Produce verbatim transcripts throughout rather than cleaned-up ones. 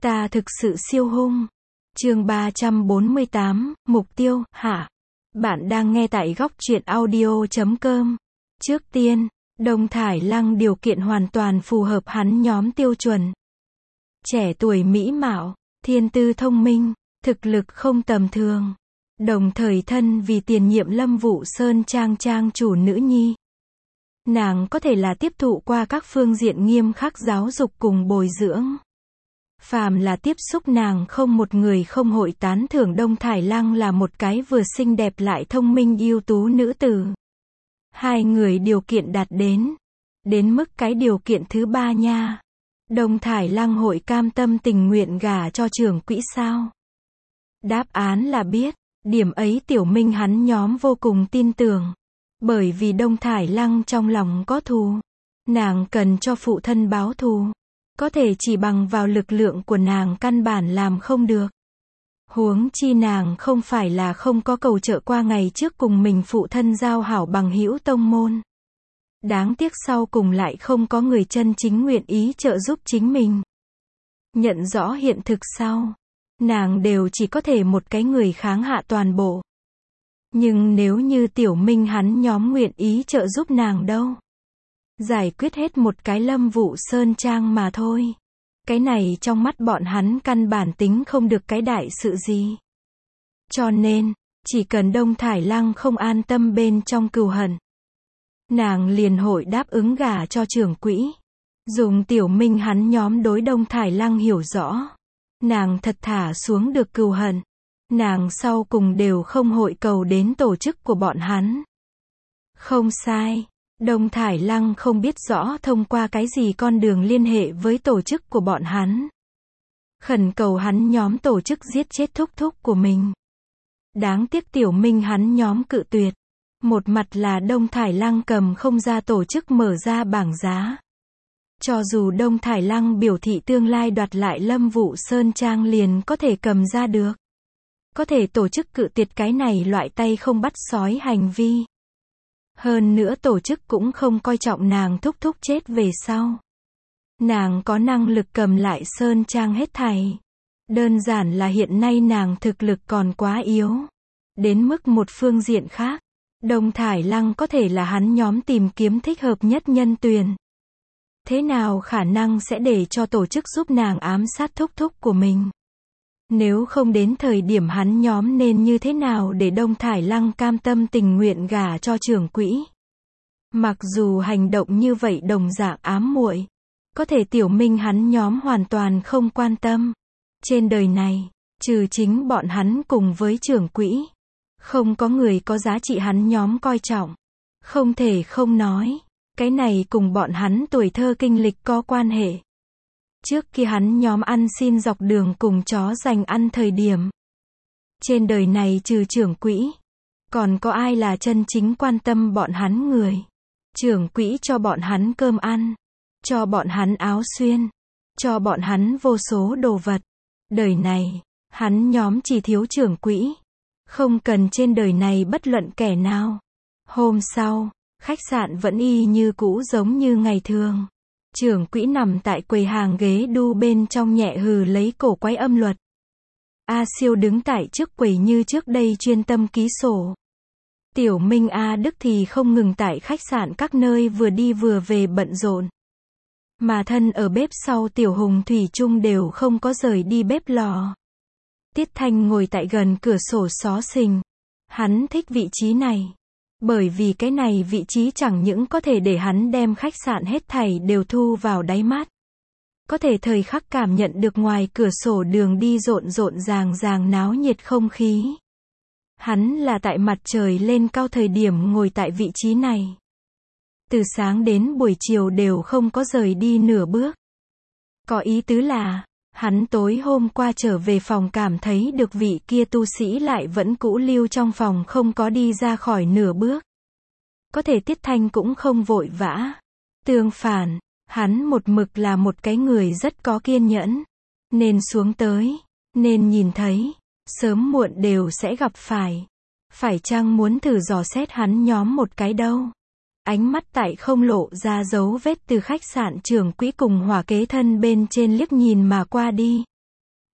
Ta thực sự siêu hung. Chương ba trăm bốn mươi tám, mục tiêu, hả? Bạn đang nghe tại góc truyện audio chấm com. Trước tiên, Đông Thải Lăng điều kiện hoàn toàn phù hợp hắn nhóm tiêu chuẩn. Trẻ tuổi mỹ mạo, thiên tư thông minh, thực lực không tầm thường. Đồng thời thân vì tiền nhiệm Lâm Vũ Sơn Trang trang chủ nữ nhi. Nàng có thể là tiếp thụ qua các phương diện nghiêm khắc giáo dục cùng bồi dưỡng. Phàm là tiếp xúc nàng không một người không hội tán thưởng Đông Thải Lăng là một cái vừa xinh đẹp lại thông minh ưu tú nữ tử. Hai người điều kiện đạt đến. Đến mức cái điều kiện thứ ba nha. Đông Thải Lăng hội cam tâm tình nguyện gả cho trưởng quỹ sao? Đáp án là biết. Điểm ấy Tiểu Minh hắn nhóm vô cùng tin tưởng. Bởi vì Đông Thải Lăng trong lòng có thù. Nàng cần cho phụ thân báo thù. Có thể chỉ bằng vào lực lượng của nàng căn bản làm không được. Huống chi nàng không phải là không có cầu trợ qua ngày trước cùng mình phụ thân giao hảo bằng hữu tông môn. Đáng tiếc sau cùng lại không có người chân chính nguyện ý trợ giúp chính mình. Nhận rõ hiện thực sau, nàng đều chỉ có thể một cái người kháng hạ toàn bộ. Nhưng nếu như Tiểu Minh hắn nhóm nguyện ý trợ giúp nàng đâu? Giải quyết hết một cái Lâm Vũ Sơn Trang mà thôi. Cái này trong mắt bọn hắn căn bản tính không được cái đại sự gì. Cho nên, chỉ cần Đông Thải Lăng không an tâm bên trong cừu hận, nàng liền hội đáp ứng gả cho trưởng quỹ. Dùng Tiểu Minh hắn nhóm đối Đông Thải Lăng hiểu rõ. Nàng thật thả xuống được cừu hận. Nàng sau cùng đều không hội cầu đến tổ chức của bọn hắn. Không sai. Đông Thải Lăng không biết rõ thông qua cái gì con đường liên hệ với tổ chức của bọn hắn. Khẩn cầu hắn nhóm tổ chức giết chết thúc thúc của mình. Đáng tiếc Tiểu Minh hắn nhóm cự tuyệt. Một mặt là Đông Thải Lăng cầm không ra tổ chức mở ra bảng giá. Cho dù Đông Thải Lăng biểu thị tương lai đoạt lại Lâm Vũ Sơn Trang liền có thể cầm ra được. Có thể tổ chức cự tuyệt cái này loại tay không bắt sói hành vi. Hơn nữa tổ chức cũng không coi trọng nàng thúc thúc chết về sau. Nàng có năng lực cầm lại Sơn Trang hết thảy. Đơn giản là hiện nay nàng thực lực còn quá yếu. Đến mức một phương diện khác, Đông Thải Lăng có thể là hắn nhóm tìm kiếm thích hợp nhất nhân tuyển. Thế nào khả năng sẽ để cho tổ chức giúp nàng ám sát thúc thúc của mình? Nếu không đến thời điểm hắn nhóm nên như thế nào để Đông Thải Lăng cam tâm tình nguyện gả cho trưởng quỹ? Mặc dù hành động như vậy đồng dạng ám muội, có thể Tiểu Minh hắn nhóm hoàn toàn không quan tâm. Trên đời này, trừ chính bọn hắn cùng với trưởng quỹ, không có người có giá trị hắn nhóm coi trọng. Không thể không nói, cái này cùng bọn hắn tuổi thơ kinh lịch có quan hệ. Trước khi hắn nhóm ăn xin dọc đường cùng chó dành ăn thời điểm. Trên đời này trừ trưởng quỹ, còn có ai là chân chính quan tâm bọn hắn người. Trưởng quỹ cho bọn hắn cơm ăn, cho bọn hắn áo xuyên, cho bọn hắn vô số đồ vật. Đời này, hắn nhóm chỉ thiếu trưởng quỹ. Không cần trên đời này bất luận kẻ nào. Hôm sau, khách sạn vẫn y như cũ giống như ngày thường. Trưởng quỹ nằm tại quầy hàng ghế đu bên trong nhẹ hừ lấy cổ quái âm luật. A Siêu đứng tại trước quầy như trước đây chuyên tâm ký sổ. Tiểu Minh A Đức thì không ngừng tại khách sạn các nơi vừa đi vừa về bận rộn. Mà thân ở bếp sau Tiểu Hùng thủy chung đều không có rời đi bếp lò. Tiết Thanh ngồi tại gần cửa sổ xó xình. Hắn thích vị trí này. Bởi vì cái này vị trí chẳng những có thể để hắn đem khách sạn hết thảy đều thu vào đáy mắt. Có thể thời khắc cảm nhận được ngoài cửa sổ đường đi rộn rộn ràng ràng náo nhiệt không khí. Hắn là tại mặt trời lên cao thời điểm ngồi tại vị trí này. Từ sáng đến buổi chiều đều không có rời đi nửa bước. Có ý tứ là, hắn tối hôm qua trở về phòng cảm thấy được vị kia tu sĩ lại vẫn cũ lưu trong phòng không có đi ra khỏi nửa bước. Có thể Tiết Thanh cũng không vội vã. Tương phản, hắn một mực là một cái người rất có kiên nhẫn. Nên xuống tới, nên nhìn thấy, sớm muộn đều sẽ gặp phải. Phải chăng muốn thử dò xét hắn nhóm một cái đâu? Ánh mắt tại không lộ ra dấu vết từ khách sạn trưởng quỹ cùng hỏa kế thân bên trên liếc nhìn mà qua đi.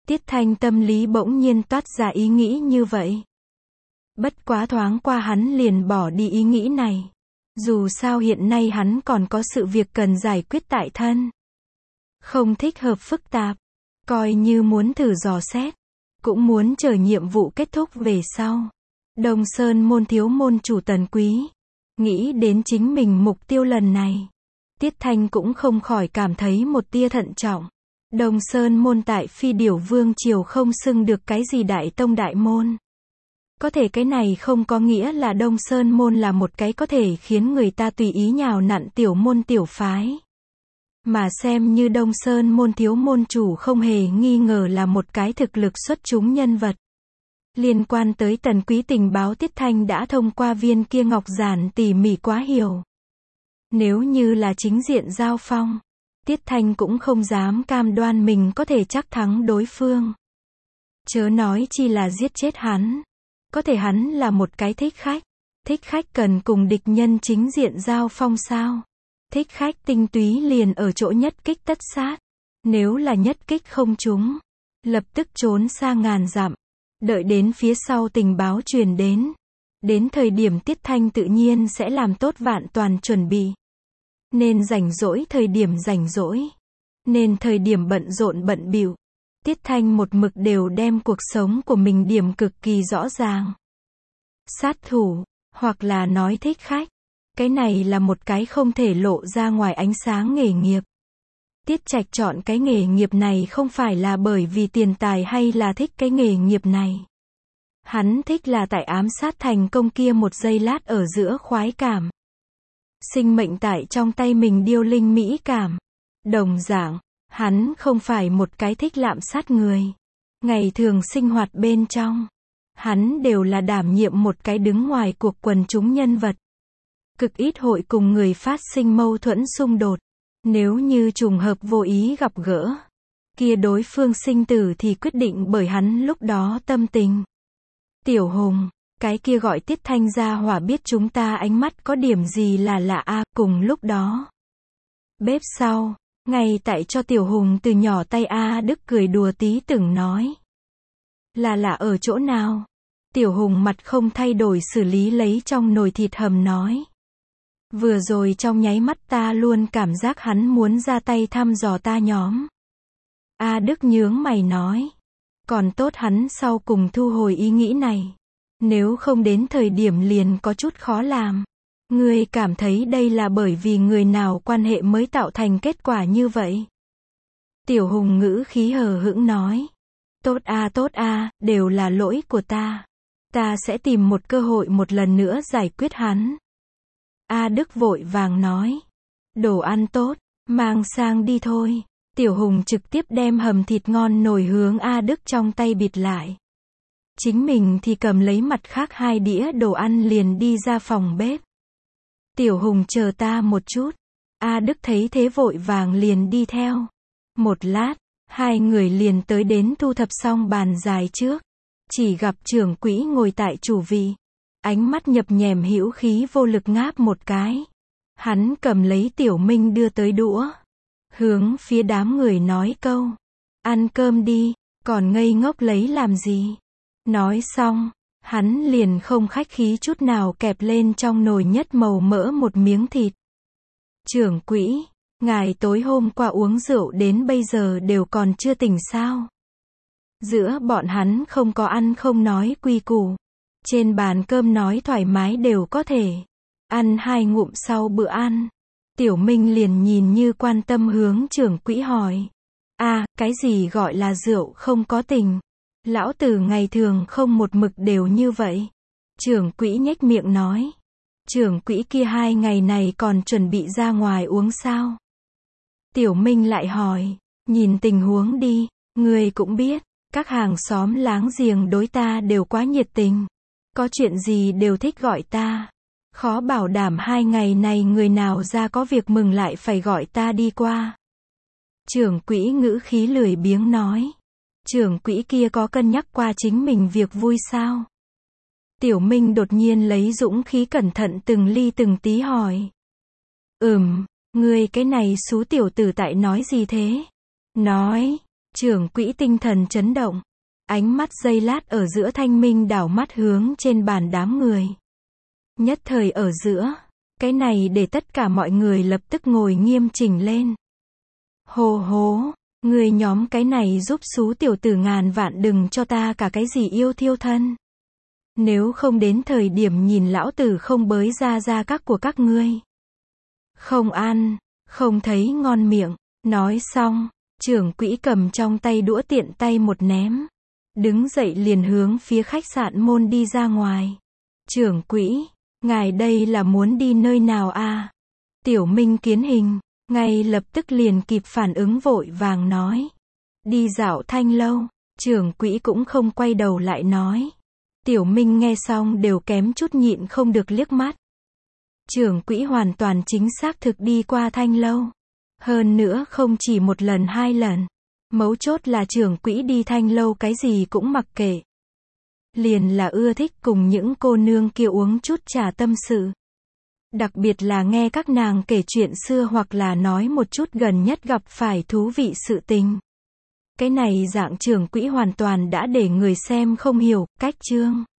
Tiết Thanh tâm lý bỗng nhiên toát ra ý nghĩ như vậy. Bất quá thoáng qua hắn liền bỏ đi ý nghĩ này. Dù sao hiện nay hắn còn có sự việc cần giải quyết tại thân. Không thích hợp phức tạp. Coi như muốn thử dò xét. Cũng muốn chờ nhiệm vụ kết thúc về sau. Đông Sơn môn thiếu môn chủ Tần Quý. Nghĩ đến chính mình mục tiêu lần này. Tiết Thanh cũng không khỏi cảm thấy một tia thận trọng. Đông Sơn môn tại Phi Điểu Vương triều không xưng được cái gì đại tông đại môn. Có thể cái này không có nghĩa là Đông Sơn môn là một cái có thể khiến người ta tùy ý nhào nặn tiểu môn tiểu phái. Mà xem như Đông Sơn môn thiếu môn chủ không hề nghi ngờ là một cái thực lực xuất chúng nhân vật. Liên quan tới Tần Quý tình báo Tiết Thanh đã thông qua viên kia ngọc giản tỉ mỉ quá hiểu. Nếu như là chính diện giao phong, Tiết Thanh cũng không dám cam đoan mình có thể chắc thắng đối phương. Chớ nói chi là giết chết hắn. Có thể hắn là một cái thích khách. Thích khách cần cùng địch nhân chính diện giao phong sao? Thích khách tinh túy liền ở chỗ nhất kích tất sát. Nếu là nhất kích không trúng, lập tức trốn xa ngàn dặm. Đợi đến phía sau tình báo truyền đến. Đến thời điểm Tiết Thanh tự nhiên sẽ làm tốt vạn toàn chuẩn bị. Nên rảnh rỗi thời điểm rảnh rỗi. Nên thời điểm bận rộn bận bịu. Tiết Thanh một mực đều đem cuộc sống của mình điểm cực kỳ rõ ràng. Sát thủ, hoặc là nói thích khách. Cái này là một cái không thể lộ ra ngoài ánh sáng nghề nghiệp. Tiết Trạch chọn cái nghề nghiệp này không phải là bởi vì tiền tài hay là thích cái nghề nghiệp này. Hắn thích là tại ám sát thành công kia một giây lát ở giữa khoái cảm. Sinh mệnh tại trong tay mình điêu linh mỹ cảm. Đồng dạng, hắn không phải một cái thích lạm sát người. Ngày thường sinh hoạt bên trong, hắn đều là đảm nhiệm một cái đứng ngoài cuộc quần chúng nhân vật. Cực ít hội cùng người phát sinh mâu thuẫn xung đột. Nếu như trùng hợp vô ý gặp gỡ, kia đối phương sinh tử thì quyết định bởi hắn lúc đó tâm tình. Tiểu Hùng, cái kia gọi Tiết Thanh gia hỏa biết chúng ta ánh mắt có điểm gì là lạ a. Cùng lúc đó, bếp sau, ngay tại cho Tiểu Hùng từ nhỏ tay A Đức cười đùa tí từng nói. Là lạ ở chỗ nào? Tiểu Hùng mặt không thay đổi xử lý lấy trong nồi thịt hầm nói. Vừa rồi trong nháy mắt ta luôn cảm giác hắn muốn ra tay thăm dò ta nhóm. A Đức nhướng mày nói. Còn tốt hắn sau cùng thu hồi ý nghĩ này. Nếu không đến thời điểm liền có chút khó làm. Ngươi cảm thấy đây là bởi vì người nào quan hệ mới tạo thành kết quả như vậy? Tiểu Hùng ngữ khí hờ hững nói. Tốt a tốt a, đều là lỗi của ta. Ta sẽ tìm một cơ hội một lần nữa giải quyết hắn. A Đức vội vàng nói. Đồ ăn tốt, mang sang đi thôi. Tiểu Hùng trực tiếp đem hầm thịt ngon nồi hướng A Đức trong tay bịt lại. Chính mình thì cầm lấy mặt khác hai đĩa đồ ăn liền đi ra phòng bếp. Tiểu Hùng chờ ta một chút. A Đức thấy thế vội vàng liền đi theo. Một lát, hai người liền tới đến thu thập xong bàn dài trước. Chỉ gặp trưởng quỹ ngồi tại chủ vị. Ánh mắt nhập nhèm hữu khí vô lực ngáp một cái. Hắn cầm lấy Tiểu Minh đưa tới đũa. Hướng phía đám người nói câu. Ăn cơm đi, còn ngây ngốc lấy làm gì? Nói xong, hắn liền không khách khí chút nào kẹp lên trong nồi nhất màu mỡ một miếng thịt. Trưởng quỹ, ngài tối hôm qua uống rượu đến bây giờ đều còn chưa tỉnh sao? Giữa bọn hắn không có ăn không nói quy củ. Trên bàn cơm nói thoải mái đều có thể. Ăn hai ngụm sau bữa ăn. Tiểu Minh liền nhìn như quan tâm hướng trưởng quỹ hỏi. À, cái gì gọi là rượu không có tình? Lão tử ngày thường không một mực đều như vậy. Trưởng quỹ nhếch miệng nói. Trưởng quỹ kia hai ngày này còn chuẩn bị ra ngoài uống sao? Tiểu Minh lại hỏi. Nhìn tình huống đi, người cũng biết, các hàng xóm láng giềng đối ta đều quá nhiệt tình. Có chuyện gì đều thích gọi ta. Khó bảo đảm hai ngày này người nào ra có việc mừng lại phải gọi ta đi qua. Trưởng quỹ ngữ khí lười biếng nói. Trưởng quỹ kia có cân nhắc qua chính mình việc vui sao? Tiểu Minh đột nhiên lấy dũng khí cẩn thận từng ly từng tí hỏi. Ừm, ngươi cái này xú tiểu tử tại nói gì thế? Nói, Trưởng quỹ tinh thần chấn động. Ánh mắt giây lát ở giữa thanh minh đảo mắt hướng trên bàn đám người. Nhất thời ở giữa. Cái này để tất cả mọi người lập tức ngồi nghiêm chỉnh lên. Hô hố, người nhóm cái này giúp xú tiểu tử ngàn vạn đừng cho ta cả cái gì yêu thiêu thân. Nếu không đến thời điểm nhìn lão tử không bới ra ra các của các ngươi. Không ăn, không thấy ngon miệng. Nói xong, trưởng quỹ cầm trong tay đũa tiện tay một ném. Đứng dậy liền hướng phía khách sạn môn đi ra ngoài. Trưởng quỹ, ngài đây là muốn đi nơi nào à? Tiểu Minh kiến hình, ngay lập tức liền kịp phản ứng vội vàng nói. Đi dạo Thanh lâu, trưởng quỹ cũng không quay đầu lại nói. Tiểu Minh nghe xong đều kém chút nhịn không được liếc mắt. Trưởng quỹ hoàn toàn chính xác thực đi qua Thanh lâu. Hơn nữa không chỉ một lần hai lần. Mấu chốt là trưởng quỹ đi Thanh lâu cái gì cũng mặc kệ. Liền là ưa thích cùng những cô nương kia uống chút trà tâm sự. Đặc biệt là nghe các nàng kể chuyện xưa hoặc là nói một chút gần nhất gặp phải thú vị sự tình. Cái này dạng trưởng quỹ hoàn toàn đã để người xem không hiểu, cách chương.